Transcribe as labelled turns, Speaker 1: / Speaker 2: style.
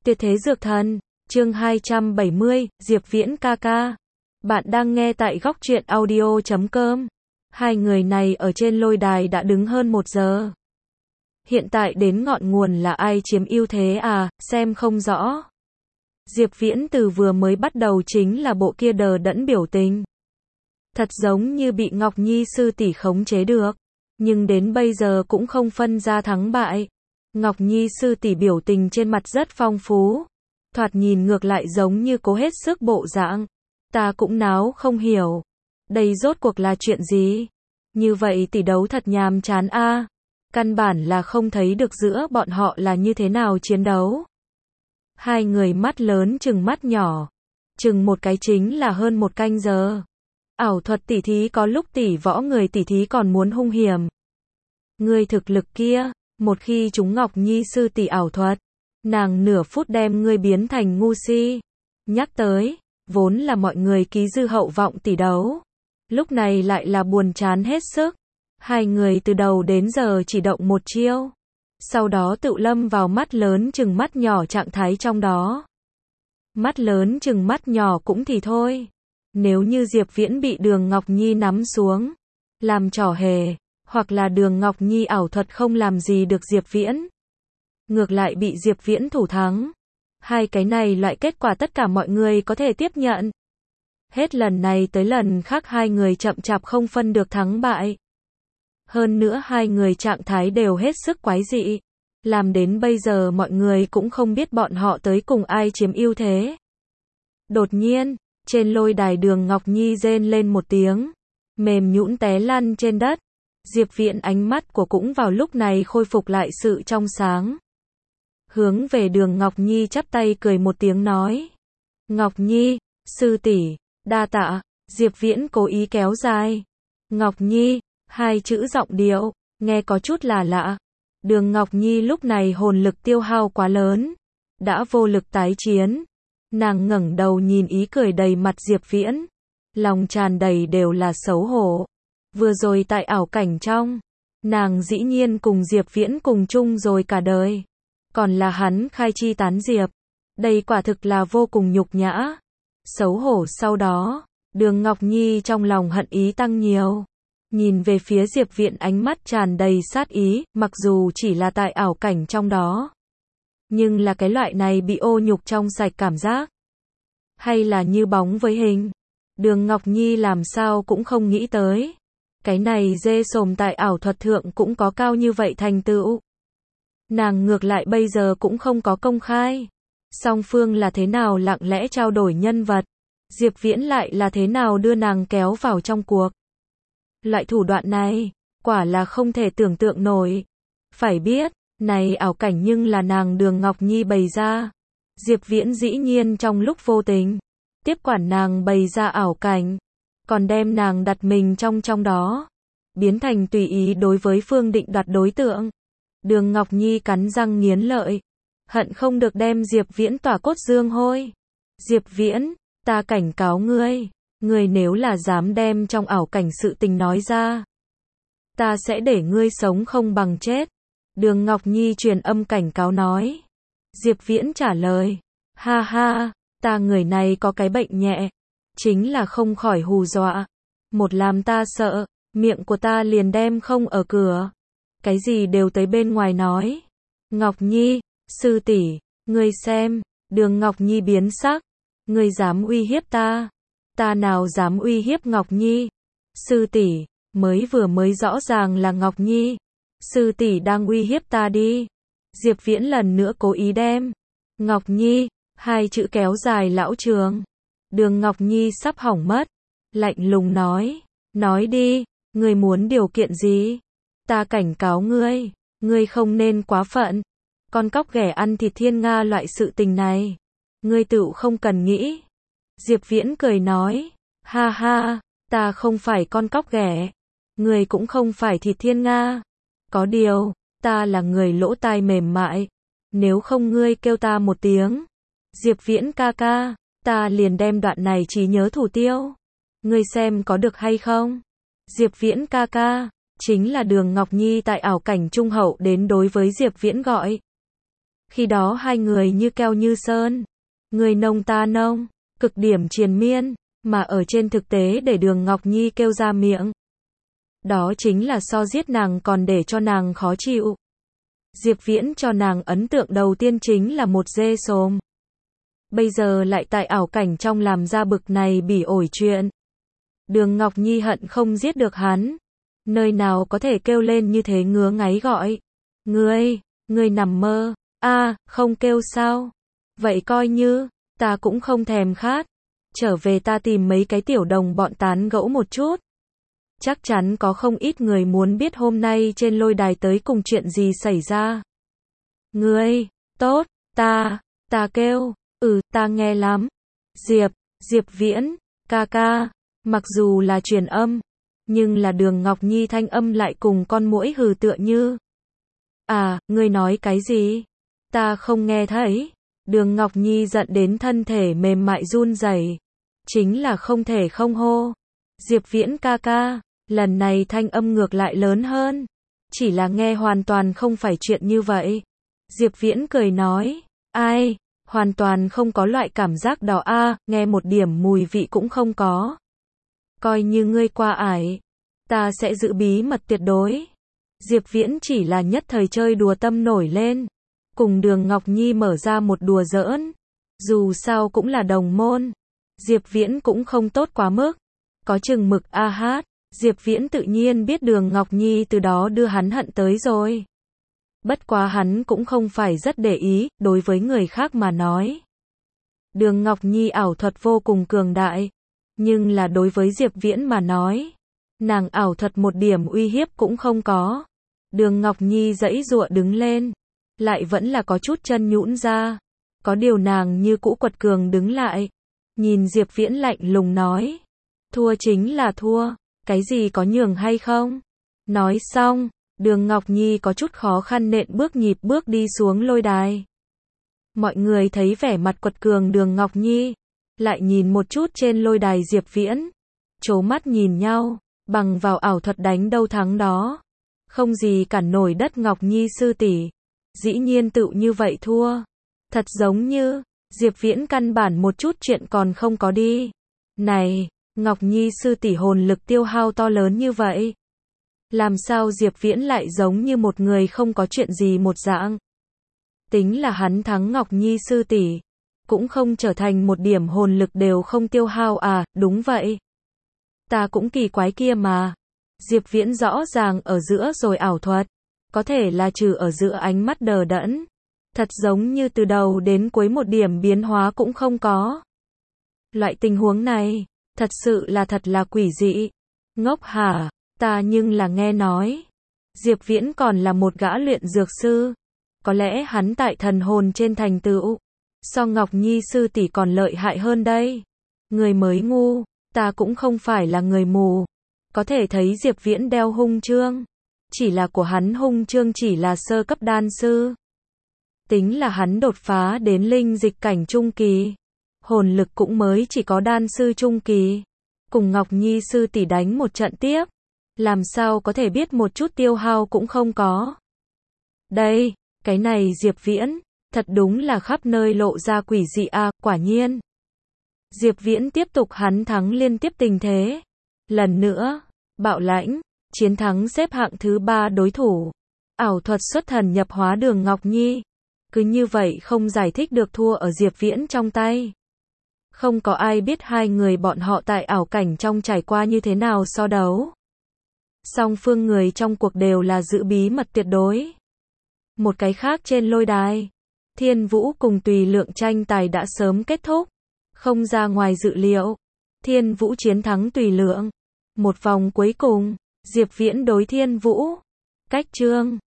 Speaker 1: Tuyệt thế dược thần, chương 270, Diệp Viễn ca ca. Bạn đang nghe tại góc truyện audio.com. Hai người này ở trên lôi đài đã đứng hơn 1 giờ. Hiện tại đến ngọn nguồn là ai chiếm ưu thế à, xem không rõ. Diệp Viễn từ vừa mới bắt đầu chính là bộ kia đờ đẫn biểu tình. Thật giống như bị Ngọc Nhi sư tỷ khống chế được. Nhưng đến bây giờ cũng không phân ra thắng bại. Ngọc Nhi sư tỷ biểu tình trên mặt rất phong phú. Thoạt nhìn ngược lại giống như cố hết sức bộ dạng. Ta cũng náo không hiểu. Đây rốt cuộc là chuyện gì? Như vậy tỷ đấu thật nhàm chán a. Căn bản là không thấy được giữa bọn họ là như thế nào chiến đấu. Hai người mắt lớn chừng mắt nhỏ. Chừng một cái chính là hơn 1 canh giờ. Ảo thuật tỉ thí có lúc tỷ võ người tỉ thí còn muốn hung hiểm. Ngươi thực lực kia, một khi chúng Ngọc Nhi sư tỷ ảo thuật, nàng nửa phút đem ngươi biến thành ngu si. Nhắc tới, vốn là mọi người ký dư hậu vọng tỷ đấu. Lúc này lại là buồn chán hết sức. Hai người từ đầu đến giờ chỉ động một chiêu. Sau đó tự lâm vào mắt lớn chừng mắt nhỏ trạng thái trong đó. Mắt lớn chừng mắt nhỏ cũng thì thôi. Nếu như Diệp Viễn bị Đường Ngọc Nhi nắm xuống, làm trò hề, hoặc là Đường Ngọc Nhi ảo thuật không làm gì được Diệp Viễn, ngược lại bị Diệp Viễn thủ thắng. Hai cái này loại kết quả tất cả mọi người có thể tiếp nhận. Hết lần này tới lần khác hai người chậm chạp không phân được thắng bại. Hơn nữa hai người trạng thái đều hết sức quái dị. Làm đến bây giờ mọi người cũng không biết bọn họ tới cùng ai chiếm ưu thế. Đột nhiên, trên lôi đài Đường Ngọc Nhi rên lên một tiếng, mềm nhũn té lăn trên đất. Diệp Viễn ánh mắt của cũng vào lúc này khôi phục lại sự trong sáng. Hướng về Đường Ngọc Nhi chắp tay cười một tiếng nói. Ngọc Nhi, sư tỷ, đa tạ. Diệp Viễn cố ý kéo dài. Ngọc Nhi, hai chữ giọng điệu, nghe có chút là lạ. Đường Ngọc Nhi lúc này hồn lực tiêu hao quá lớn, đã vô lực tái chiến. Nàng ngẩng đầu nhìn ý cười đầy mặt Diệp Viễn, lòng tràn đầy đều là xấu hổ. Vừa rồi tại ảo cảnh trong, nàng dĩ nhiên cùng Diệp Viễn cùng chung rồi cả đời. Còn là hắn khai chi tán diệp. Đây quả thực là vô cùng nhục nhã. Xấu hổ sau đó, Đường Ngọc Nhi trong lòng hận ý tăng nhiều. Nhìn về phía Diệp Viễn ánh mắt tràn đầy sát ý, mặc dù chỉ là tại ảo cảnh trong đó. Nhưng là cái loại này bị ô nhục trong sạch cảm giác. Hay là như bóng với hình. Đường Ngọc Nhi làm sao cũng không nghĩ tới. Cái này dê sồm tại ảo thuật thượng cũng có cao như vậy thành tựu. Nàng ngược lại bây giờ cũng không có công khai. Song phương là thế nào lặng lẽ trao đổi nhân vật. Diệp Viễn lại là thế nào đưa nàng kéo vào trong cuộc. Loại thủ đoạn này, quả là không thể tưởng tượng nổi. Phải biết, này ảo cảnh nhưng là nàng Đường Ngọc Nhi bày ra. Diệp Viễn dĩ nhiên trong lúc vô tình, tiếp quản nàng bày ra ảo cảnh, còn đem nàng đặt mình trong đó, biến thành tùy ý đối với Phương Định đoạt đối tượng. Đường Ngọc Nhi cắn răng nghiến lợi, hận không được đem Diệp Viễn tỏa cốt dương hôi. Diệp Viễn, ta cảnh cáo ngươi, ngươi nếu là dám đem trong ảo cảnh sự tình nói ra, ta sẽ để ngươi sống không bằng chết. Đường Ngọc Nhi truyền âm cảnh cáo nói. Diệp Viễn trả lời, ha ha, ta người này có cái bệnh nhẹ, chính là không khỏi hù dọa. Một làm ta sợ, miệng của ta liền đem không ở cửa. Cái gì đều tới bên ngoài nói. Ngọc Nhi, sư tỷ, ngươi xem. Đường Ngọc Nhi biến sắc. Ngươi dám uy hiếp ta? Ta nào dám uy hiếp Ngọc Nhi? Sư tỷ, mới rõ ràng là Ngọc Nhi. Sư tỷ đang uy hiếp ta đi. Diệp Viễn lần nữa cố ý đem Ngọc Nhi, hai chữ kéo dài lão trường. Đường Ngọc Nhi sắp hỏng mất. Lạnh lùng nói đi, ngươi muốn điều kiện gì? Ta cảnh cáo ngươi, ngươi không nên quá phận. Con cóc ghẻ ăn thịt thiên nga loại sự tình này, ngươi tựu không cần nghĩ. Diệp Viễn cười nói, ha ha, ta không phải con cóc ghẻ, ngươi cũng không phải thịt thiên nga. Có điều, ta là người lỗ tai mềm mại, nếu không ngươi kêu ta một tiếng, Diệp Viễn ca ca, ta liền đem đoạn này trí nhớ thủ tiêu. Ngươi xem có được hay không? Diệp Viễn ca ca, chính là Đường Ngọc Nhi tại ảo cảnh trung hậu đến đối với Diệp Viễn gọi. Khi đó hai người như keo như sơn. Người nông ta nông, cực điểm triền miên, mà ở trên thực tế để Đường Ngọc Nhi kêu ra miệng. Đó chính là so giết nàng còn để cho nàng khó chịu. Diệp Viễn cho nàng ấn tượng đầu tiên chính là một dê xồm. Bây giờ lại tại ảo cảnh trong làm ra bực này bỉ ổi chuyện. Đường Ngọc Nhi hận không giết được hắn. Nơi nào có thể kêu lên như thế ngứa ngáy gọi. Ngươi nằm mơ. Không kêu sao? Vậy coi như, ta cũng không thèm khát. Trở về ta tìm mấy cái tiểu đồng bọn tán gẫu một chút. Chắc chắn có không ít người muốn biết hôm nay trên lôi đài tới cùng chuyện gì xảy ra. Tốt, ta kêu, ta nghe lắm. Diệp Viễn, ca, mặc dù là truyền âm, nhưng là Đường Ngọc Nhi thanh âm lại cùng con muỗi hừ tựa như. Ngươi nói cái gì? Ta không nghe thấy. Đường Ngọc Nhi giận đến thân thể mềm mại run rẩy, chính là không thể không hô. Diệp Viễn ca, lần này thanh âm ngược lại lớn hơn. Chỉ là nghe hoàn toàn không phải chuyện như vậy. Diệp Viễn cười nói, hoàn toàn không có loại cảm giác đó nghe một điểm mùi vị cũng không có. Coi như ngươi qua ải, ta sẽ giữ bí mật tuyệt đối. Diệp Viễn chỉ là nhất thời chơi đùa tâm nổi lên. Cùng Đường Ngọc Nhi mở ra một đùa giỡn. Dù sao cũng là đồng môn. Diệp Viễn cũng không tốt quá mức. Có chừng mực Diệp Viễn tự nhiên biết Đường Ngọc Nhi từ đó đưa hắn hận tới rồi. Bất quá hắn cũng không phải rất để ý, đối với người khác mà nói. Đường Ngọc Nhi ảo thuật vô cùng cường đại. Nhưng là đối với Diệp Viễn mà nói, nàng ảo thuật một điểm uy hiếp cũng không có. Đường Ngọc Nhi giãy giụa đứng lên, lại vẫn là có chút chân nhũn ra. Có điều nàng như cũ quật cường đứng lại. Nhìn Diệp Viễn lạnh lùng nói, thua chính là thua, cái gì có nhường hay không? Nói xong, Đường Ngọc Nhi có chút khó khăn nện bước nhịp bước đi xuống lôi đài. Mọi người thấy vẻ mặt quật cường Đường Ngọc Nhi, lại nhìn một chút trên lôi đài Diệp Viễn, trố mắt nhìn nhau, bằng vào ảo thuật đánh đâu thắng đó. Không gì cản nổi đất Ngọc Nhi sư tỷ, dĩ nhiên tự như vậy thua. Thật giống như, Diệp Viễn căn bản một chút chuyện còn không có đi. Này, Ngọc Nhi sư tỷ hồn lực tiêu hao to lớn như vậy. Làm sao Diệp Viễn lại giống như một người không có chuyện gì một dạng. Tính là hắn thắng Ngọc Nhi sư tỷ, cũng không trở thành một điểm hồn lực đều không tiêu hao đúng vậy. Ta cũng kỳ quái kia mà. Diệp Viễn rõ ràng ở giữa rồi ảo thuật. Có thể là trừ ở giữa ánh mắt đờ đẫn. Thật giống như từ đầu đến cuối một điểm biến hóa cũng không có. Loại tình huống này, thật sự là thật là quỷ dị. Ngốc hả? Ta nhưng là nghe nói. Diệp Viễn còn là một gã luyện dược sư. Có lẽ hắn tại thần hồn trên thành tựu. So Ngọc Nhi sư tỷ còn lợi hại hơn đây. Người mới ngu, ta cũng không phải là người mù. Có thể thấy Diệp Viễn đeo hung chương. Chỉ là của hắn hung chương chỉ là sơ cấp đan sư. Tính là hắn đột phá đến linh dịch cảnh trung kỳ. Hồn lực cũng mới chỉ có đan sư trung kỳ. Cùng Ngọc Nhi sư tỷ đánh một trận tiếp. Làm sao có thể biết một chút tiêu hao cũng không có. Đây, cái này Diệp Viễn, thật đúng là khắp nơi lộ ra quỷ dị quả nhiên. Diệp Viễn tiếp tục hắn thắng liên tiếp tình thế. Lần nữa, bạo lãnh, chiến thắng xếp hạng thứ 3 đối thủ. Ảo thuật xuất thần nhập hóa Đường Ngọc Nhi. Cứ như vậy không giải thích được thua ở Diệp Viễn trong tay. Không có ai biết hai người bọn họ tại ảo cảnh trong trải qua như thế nào so đấu. Song phương người trong cuộc đều là giữ bí mật tuyệt đối. Một cái khác trên lôi đài, Thiên Vũ cùng Tùy Lượng tranh tài đã sớm kết thúc. Không ra ngoài dự liệu, Thiên Vũ chiến thắng Tùy Lượng. Một vòng cuối cùng, Diệp Viễn đối Thiên Vũ. Cách chương